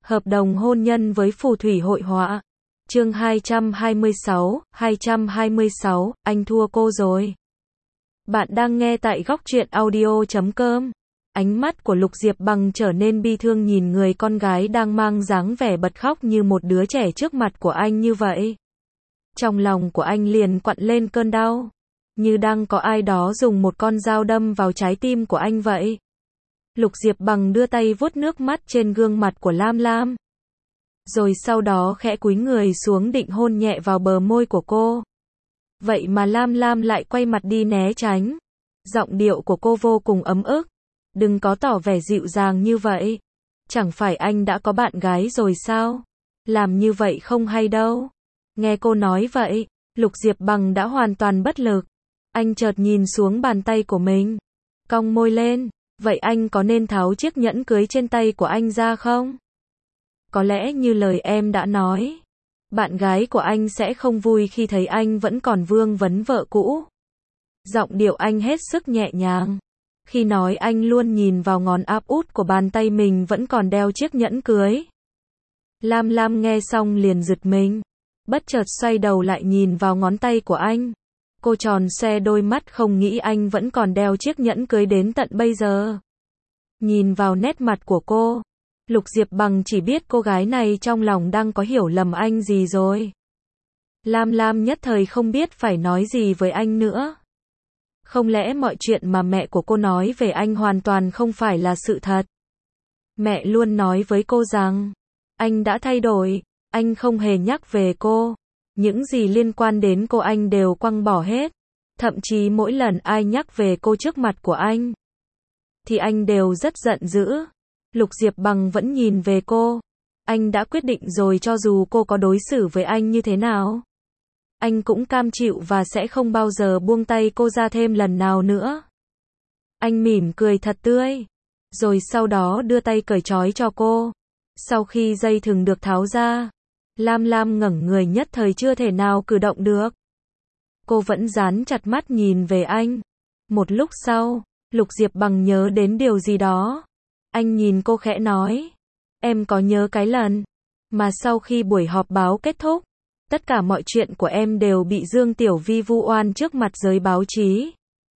Hợp đồng hôn nhân với phù thủy hội họa. Chương 226, anh thua cô rồi. Bạn đang nghe tại góc truyện audio.com. Ánh mắt của Lục Diệp Bằng trở nên bi thương nhìn người con gái đang mang dáng vẻ bật khóc như một đứa trẻ trước mặt của anh như vậy. Trong lòng của anh liền quặn lên cơn đau, như đang có ai đó dùng một con dao đâm vào trái tim của anh vậy. Lục Diệp Bằng đưa tay vuốt nước mắt trên gương mặt của Lam Lam. Rồi sau đó khẽ cúi người xuống định hôn nhẹ vào bờ môi của cô. Vậy mà Lam Lam lại quay mặt đi né tránh. Giọng điệu của cô vô cùng ấm ức. Đừng có tỏ vẻ dịu dàng như vậy. Chẳng phải anh đã có bạn gái rồi sao? Làm như vậy không hay đâu. Nghe cô nói vậy, Lục Diệp Bằng đã hoàn toàn bất lực. Anh chợt nhìn xuống bàn tay của mình, cong môi lên. Vậy anh có nên tháo chiếc nhẫn cưới trên tay của anh ra không? Có lẽ như lời em đã nói, bạn gái của anh sẽ không vui khi thấy anh vẫn còn vương vấn vợ cũ. Giọng điệu anh hết sức nhẹ nhàng. Khi nói anh luôn nhìn vào ngón áp út của bàn tay mình vẫn còn đeo chiếc nhẫn cưới. Lam Lam nghe xong liền giật mình. Bất chợt xoay đầu lại nhìn vào ngón tay của anh. Cô tròn xoe đôi mắt không nghĩ anh vẫn còn đeo chiếc nhẫn cưới đến tận bây giờ. Nhìn vào nét mặt của cô, Lục Diệp Bằng chỉ biết cô gái này trong lòng đang có hiểu lầm anh gì rồi. Lam Lam nhất thời không biết phải nói gì với anh nữa. Không lẽ mọi chuyện mà mẹ của cô nói về anh hoàn toàn không phải là sự thật? Mẹ luôn nói với cô rằng anh đã thay đổi, anh không hề nhắc về cô. Những gì liên quan đến cô anh đều quăng bỏ hết. Thậm chí mỗi lần ai nhắc về cô trước mặt của anh, thì anh đều rất giận dữ. Lục Diệp Bằng vẫn nhìn về cô. Anh đã quyết định rồi cho dù cô có đối xử với anh như thế nào, anh cũng cam chịu và sẽ không bao giờ buông tay cô ra thêm lần nào nữa. Anh mỉm cười thật tươi, rồi sau đó đưa tay cởi trói cho cô. Sau khi dây thừng được tháo ra, Lam Lam ngẩng người nhất thời chưa thể nào cử động được. Cô vẫn dán chặt mắt nhìn về anh. Một lúc sau, Lục Diệp Bằng nhớ đến điều gì đó. Anh nhìn cô khẽ nói, em có nhớ cái lần mà sau khi buổi họp báo kết thúc, tất cả mọi chuyện của em đều bị Dương Tiểu Vi vu oan trước mặt giới báo chí.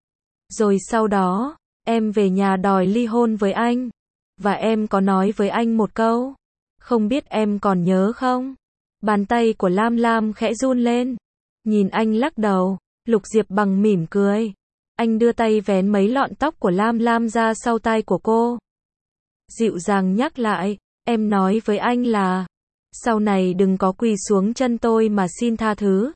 Rồi sau đó, em về nhà đòi ly hôn với anh. Và em có nói với anh một câu, không biết em còn nhớ không? Bàn tay của Lam Lam khẽ run lên. Nhìn anh lắc đầu, Lục Diệp Bằng mỉm cười. Anh đưa tay vén mấy lọn tóc của Lam Lam ra sau tai của cô. Dịu dàng nhắc lại, em nói với anh là, sau này đừng có quỳ xuống chân tôi mà xin tha thứ.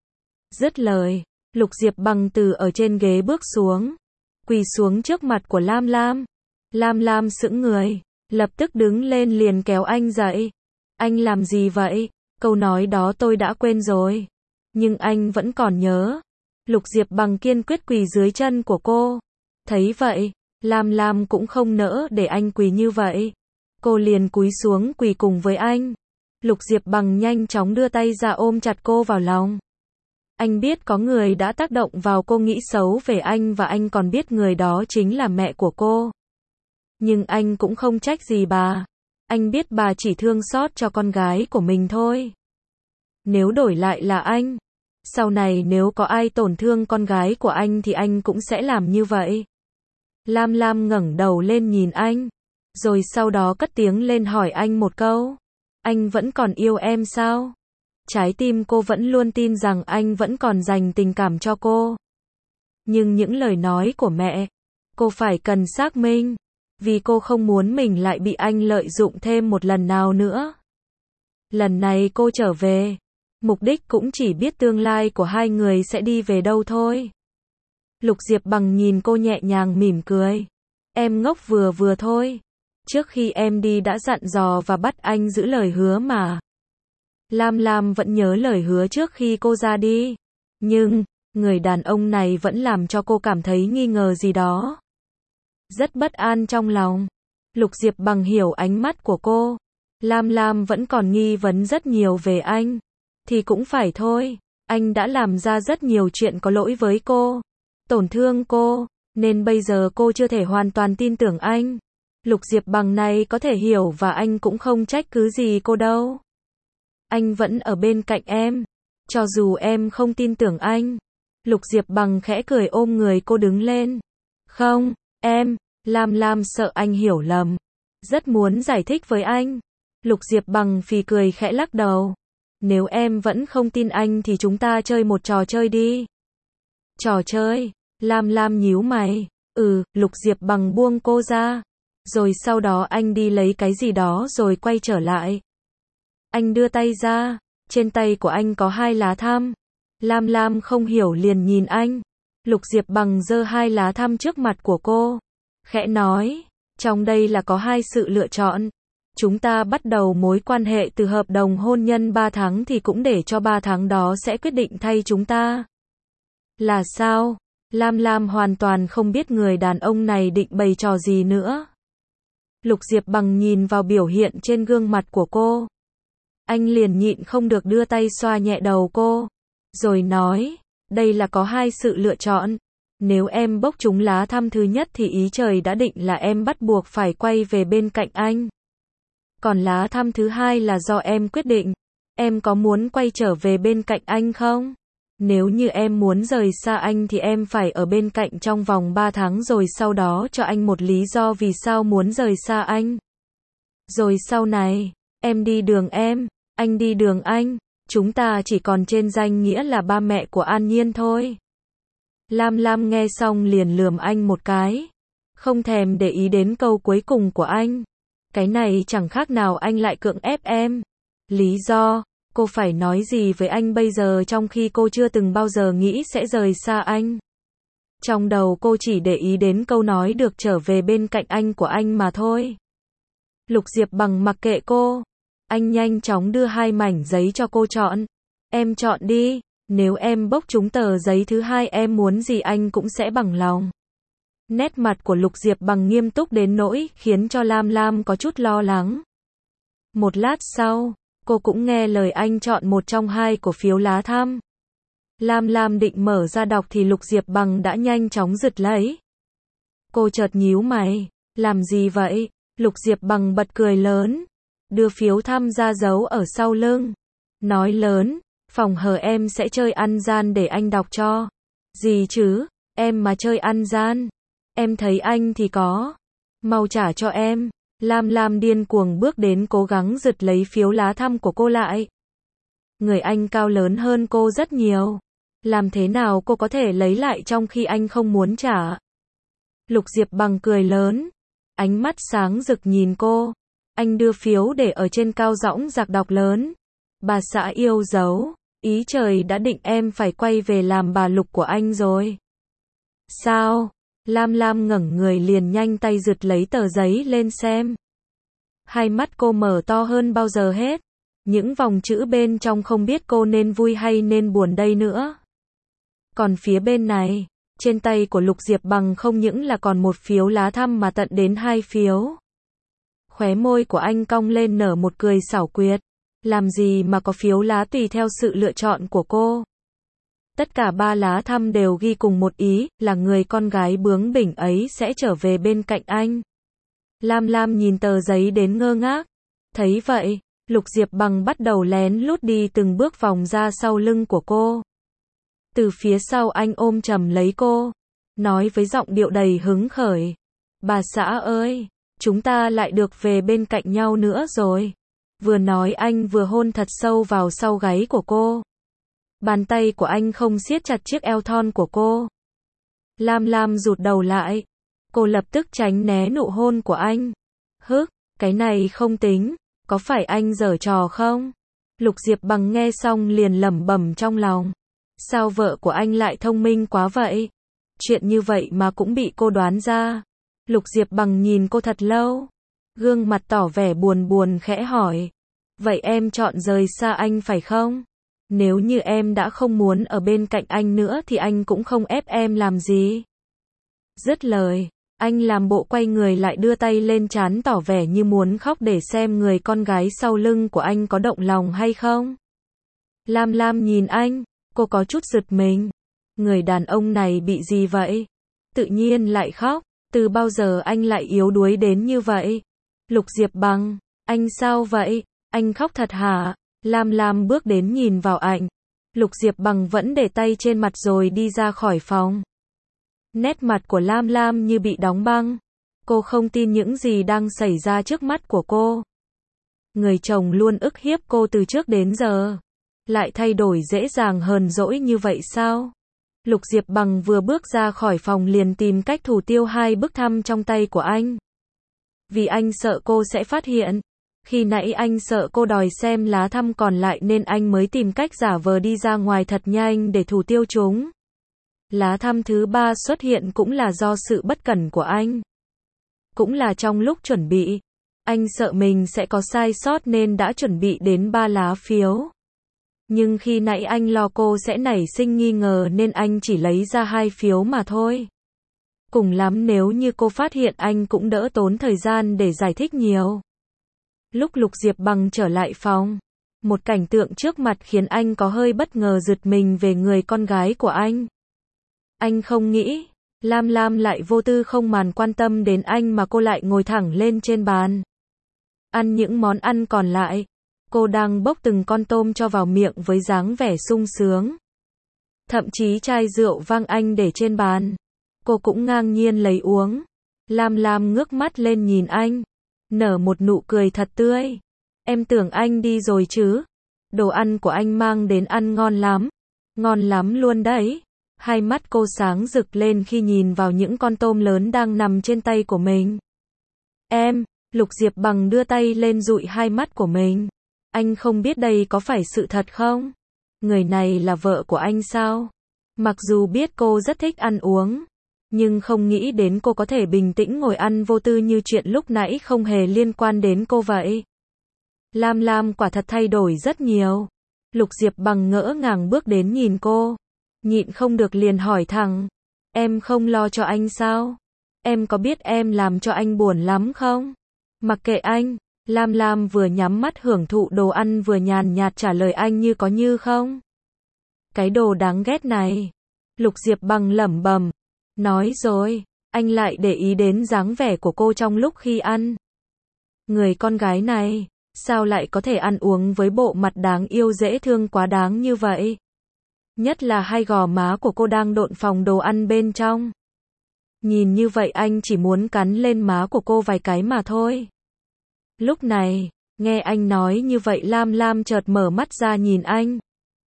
Dứt lời, Lục Diệp Bằng từ ở trên ghế bước xuống, quỳ xuống trước mặt của Lam Lam. Lam Lam sững người, lập tức đứng lên liền kéo anh dậy. Anh làm gì vậy? Câu nói đó tôi đã quên rồi. Nhưng anh vẫn còn nhớ. Lục Diệp Bằng kiên quyết quỳ dưới chân của cô. Thấy vậy, Lam Lam cũng không nỡ để anh quỳ như vậy. Cô liền cúi xuống quỳ cùng với anh. Lục Diệp Bằng nhanh chóng đưa tay ra ôm chặt cô vào lòng. Anh biết có người đã tác động vào cô nghĩ xấu về anh và anh còn biết người đó chính là mẹ của cô. Nhưng anh cũng không trách gì bà. Anh biết bà chỉ thương xót cho con gái của mình thôi. Nếu đổi lại là anh, sau này nếu có ai tổn thương con gái của anh thì anh cũng sẽ làm như vậy. Lam Lam ngẩng đầu lên nhìn anh, rồi sau đó cất tiếng lên hỏi anh một câu. Anh vẫn còn yêu em sao? Trái tim cô vẫn luôn tin rằng anh vẫn còn dành tình cảm cho cô. Nhưng những lời nói của mẹ, cô phải cần xác minh. Vì cô không muốn mình lại bị anh lợi dụng thêm một lần nào nữa. Lần này cô trở về, mục đích cũng chỉ biết tương lai của hai người sẽ đi về đâu thôi. Lục Diệp Bằng nhìn cô nhẹ nhàng mỉm cười. Em ngốc vừa vừa thôi. Trước khi em đi đã dặn dò và bắt anh giữ lời hứa mà. Lam Lam vẫn nhớ lời hứa trước khi cô ra đi. Nhưng, người đàn ông này vẫn làm cho cô cảm thấy nghi ngờ gì đó. Rất bất an trong lòng. Lục Diệp Bằng hiểu ánh mắt của cô. Lam Lam vẫn còn nghi vấn rất nhiều về anh. Thì cũng phải thôi. Anh đã làm ra rất nhiều chuyện có lỗi với cô. Tổn thương cô. Nên bây giờ cô chưa thể hoàn toàn tin tưởng anh. Lục Diệp Bằng này có thể hiểu và anh cũng không trách cứ gì cô đâu. Anh vẫn ở bên cạnh em. Cho dù em không tin tưởng anh. Lục Diệp Bằng khẽ cười ôm người cô đứng lên. Không, em, Lam Lam sợ anh hiểu lầm. Rất muốn giải thích với anh. Lục Diệp Bằng phì cười khẽ lắc đầu. Nếu em vẫn không tin anh thì chúng ta chơi một trò chơi đi. Trò chơi? Lam Lam nhíu mày. Lục Diệp Bằng buông cô ra. Rồi sau đó anh đi lấy cái gì đó rồi quay trở lại. Anh đưa tay ra. Trên tay của anh có 2 lá thăm. Lam Lam không hiểu liền nhìn anh. Lục Diệp Bằng giơ 2 lá thăm trước mặt của cô. Khẽ nói. Trong đây là có 2 sự lựa chọn. Chúng ta bắt đầu mối quan hệ từ hợp đồng hôn nhân 3 tháng thì cũng để cho 3 tháng đó sẽ quyết định thay chúng ta. Là sao? Lam Lam hoàn toàn không biết người đàn ông này định bày trò gì nữa. Lục Diệp Bằng nhìn vào biểu hiện trên gương mặt của cô. Anh liền nhịn không được đưa tay xoa nhẹ đầu cô. Rồi nói, đây là có 2 sự lựa chọn. Nếu em bốc trúng lá thăm thứ nhất thì ý trời đã định là em bắt buộc phải quay về bên cạnh anh. Còn lá thăm thứ 2 là do em quyết định. Em có muốn quay trở về bên cạnh anh không? Nếu như em muốn rời xa anh thì em phải ở bên cạnh trong vòng 3 tháng rồi sau đó cho anh một lý do vì sao muốn rời xa anh. Rồi sau này, em đi đường em, anh đi đường anh, chúng ta chỉ còn trên danh nghĩa là ba mẹ của An Nhiên thôi. Lam Lam nghe xong liền lườm anh một cái. Không thèm để ý đến câu cuối cùng của anh. Cái này chẳng khác nào anh lại cưỡng ép em. Lý do, cô phải nói gì với anh bây giờ trong khi cô chưa từng bao giờ nghĩ sẽ rời xa anh. Trong đầu cô chỉ để ý đến câu nói được trở về bên cạnh anh của anh mà thôi. Lục Diệp Bằng mặc kệ cô. Anh nhanh chóng đưa 2 mảnh giấy cho cô chọn. Em chọn đi, nếu em bốc trúng tờ giấy thứ 2 em muốn gì anh cũng sẽ bằng lòng. Nét mặt của Lục Diệp Bằng nghiêm túc đến nỗi khiến cho Lam Lam có chút lo lắng. Một lát sau, cô cũng nghe lời anh chọn một trong 2 cổ phiếu lá thăm. Lam Lam định mở ra đọc thì Lục Diệp Bằng đã nhanh chóng giật lấy. Cô chợt nhíu mày, làm gì vậy? Lục Diệp Bằng bật cười lớn, đưa phiếu thăm ra giấu ở sau lưng. Nói lớn, phòng hờ em sẽ chơi ăn gian để anh đọc cho. Gì chứ, em mà chơi ăn gian. Em thấy anh thì có. Mau trả cho em. Lam Lam điên cuồng bước đến cố gắng giật lấy phiếu lá thăm của cô lại. Người anh cao lớn hơn cô rất nhiều. Làm thế nào cô có thể lấy lại trong khi anh không muốn trả? Lục Diệp Bằng cười lớn. Ánh mắt sáng rực nhìn cô. Anh đưa phiếu để ở trên cao dõng dạc đọc lớn. Bà xã yêu dấu. Ý trời đã định em phải quay về làm bà Lục của anh rồi. Sao? Lam Lam ngẩng người liền nhanh tay giật lấy tờ giấy lên xem. Hai mắt cô mở to hơn bao giờ hết. Những vòng chữ bên trong không biết cô nên vui hay nên buồn đây nữa. Còn phía bên này, trên tay của Lục Diệp Bằng không những là còn một phiếu lá thăm mà tận đến 2 phiếu. Khóe môi của anh cong lên nở một cười xảo quyệt. Làm gì mà có phiếu lá tùy theo sự lựa chọn của cô. Tất cả 3 lá thăm đều ghi cùng một ý, là người con gái bướng bỉnh ấy sẽ trở về bên cạnh anh. Lam Lam nhìn tờ giấy đến ngơ ngác. Thấy vậy, Lục Diệp Bằng bắt đầu lén lút đi từng bước vòng ra sau lưng của cô. Từ phía sau anh ôm chầm lấy cô, nói với giọng điệu đầy hứng khởi. Bà xã ơi, chúng ta lại được về bên cạnh nhau nữa rồi. Vừa nói anh vừa hôn thật sâu vào sau gáy của cô. Bàn tay của anh không siết chặt chiếc eo thon của cô. Lam Lam rụt đầu lại. Cô lập tức tránh né nụ hôn của anh. Cái này không tính, có phải anh giở trò không? Lục Diệp Bằng nghe xong liền lẩm bẩm trong lòng. Sao vợ của anh lại thông minh quá vậy? Chuyện như vậy mà cũng bị cô đoán ra. Lục Diệp Bằng nhìn cô thật lâu. Gương mặt tỏ vẻ buồn buồn khẽ hỏi. Vậy em chọn rời xa anh phải không? Nếu như em đã không muốn ở bên cạnh anh nữa thì anh cũng không ép em làm gì. Dứt lời, anh làm bộ quay người lại đưa tay lên trán tỏ vẻ như muốn khóc để xem người con gái sau lưng của anh có động lòng hay không. Lam Lam nhìn anh, cô có chút giật mình. Người đàn ông này bị gì vậy? Tự nhiên lại khóc, Từ bao giờ anh lại yếu đuối đến như vậy? Lục Diệp Bằng, anh sao vậy? Anh khóc thật hả? Lam Lam bước đến nhìn vào ảnh. Lục Diệp Bằng vẫn để tay trên mặt rồi đi ra khỏi phòng. Nét mặt của Lam Lam như bị đóng băng. Cô không tin những gì đang xảy ra trước mắt của cô. Người chồng luôn ức hiếp cô từ trước đến giờ, lại thay đổi dễ dàng hờn dỗi như vậy sao? Lục Diệp Bằng vừa bước ra khỏi phòng liền tìm cách thủ tiêu 2 bức thăm trong tay của anh. Vì anh sợ cô sẽ phát hiện. Khi nãy anh sợ cô đòi xem lá thăm còn lại nên anh mới tìm cách giả vờ đi ra ngoài thật nhanh để thủ tiêu chúng. Lá thăm thứ 3 xuất hiện cũng là do sự bất cẩn của anh. Cũng là trong lúc chuẩn bị, anh sợ mình sẽ có sai sót nên đã chuẩn bị đến 3 lá phiếu. Nhưng khi nãy anh lo cô sẽ nảy sinh nghi ngờ nên anh chỉ lấy ra 2 phiếu mà thôi. Cùng lắm nếu như cô phát hiện anh cũng đỡ tốn thời gian để giải thích nhiều. Lúc Lục Diệp Bằng trở lại phòng, một cảnh tượng trước mặt khiến anh có hơi bất ngờ giật mình về người con gái của anh. Anh không nghĩ, Lam Lam lại vô tư không màn quan tâm đến anh mà cô lại ngồi thẳng lên trên bàn. Ăn những món ăn còn lại. Cô đang bốc từng con tôm cho vào miệng với dáng vẻ sung sướng. Thậm chí chai rượu vang anh để trên bàn, cô cũng ngang nhiên lấy uống. Lam Lam ngước mắt lên nhìn anh, nở một nụ cười thật tươi. Em tưởng anh đi rồi chứ? Đồ ăn của anh mang đến ăn ngon lắm luôn đấy. Hai mắt cô sáng rực lên khi nhìn vào những con tôm lớn đang nằm trên tay của mình. Em, Lục Diệp Bằng đưa tay lên dụi hai mắt của mình. Anh không biết đây có phải sự thật không? Người này là vợ của anh sao? Mặc dù biết cô rất thích ăn uống, nhưng không nghĩ đến cô có thể bình tĩnh ngồi ăn vô tư như chuyện lúc nãy không hề liên quan đến cô vậy. Lam Lam quả thật thay đổi rất nhiều. Lục Diệp Bằng ngỡ ngàng bước đến nhìn cô, nhịn không được liền hỏi thẳng. Em không lo cho anh sao? Em có biết em làm cho anh buồn lắm không? Mặc kệ anh. Lam Lam vừa nhắm mắt hưởng thụ đồ ăn vừa nhàn nhạt trả lời anh như có như không. Cái đồ đáng ghét này. Lục Diệp Bằng lẩm bẩm. Nói rồi, anh lại để ý đến dáng vẻ của cô trong lúc khi ăn. Người con gái này, sao lại có thể ăn uống với bộ mặt đáng yêu dễ thương quá đáng như vậy? Nhất là hai gò má của cô đang độn phồng đồ ăn bên trong. Nhìn như vậy anh chỉ muốn cắn lên má của cô vài cái mà thôi. Lúc này, nghe anh nói như vậy Lam Lam chợt mở mắt ra nhìn anh.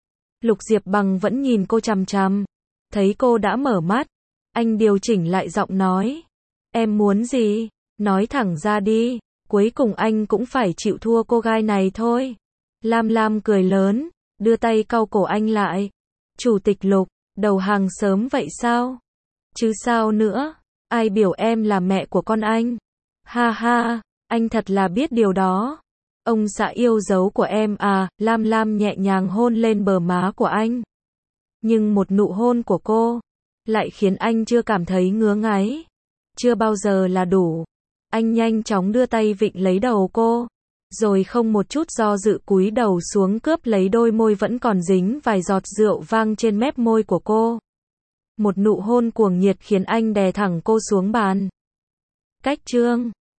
Lục Diệp Bằng vẫn nhìn cô chằm chằm. Thấy cô đã mở mắt, anh điều chỉnh lại giọng nói. Em muốn gì? Nói thẳng ra đi, cuối cùng anh cũng phải chịu thua cô gái này thôi. Lam Lam cười lớn, đưa tay cau cổ anh lại. Chủ tịch Lục, đầu hàng sớm vậy sao? Chứ sao nữa, ai biểu em là mẹ của con anh? Ha ha. Anh thật là biết điều đó. Ông xã yêu dấu của em à, Lam Lam nhẹ nhàng hôn lên bờ má của anh. Nhưng một nụ hôn của cô, lại khiến anh chưa cảm thấy ngứa ngáy. Chưa bao giờ là đủ. Anh nhanh chóng đưa tay vịn lấy đầu cô, rồi không một chút do dự cúi đầu xuống cướp lấy đôi môi vẫn còn dính vài giọt rượu vang trên mép môi của cô. Một nụ hôn cuồng nhiệt khiến anh đè thẳng cô xuống bàn. Cách chương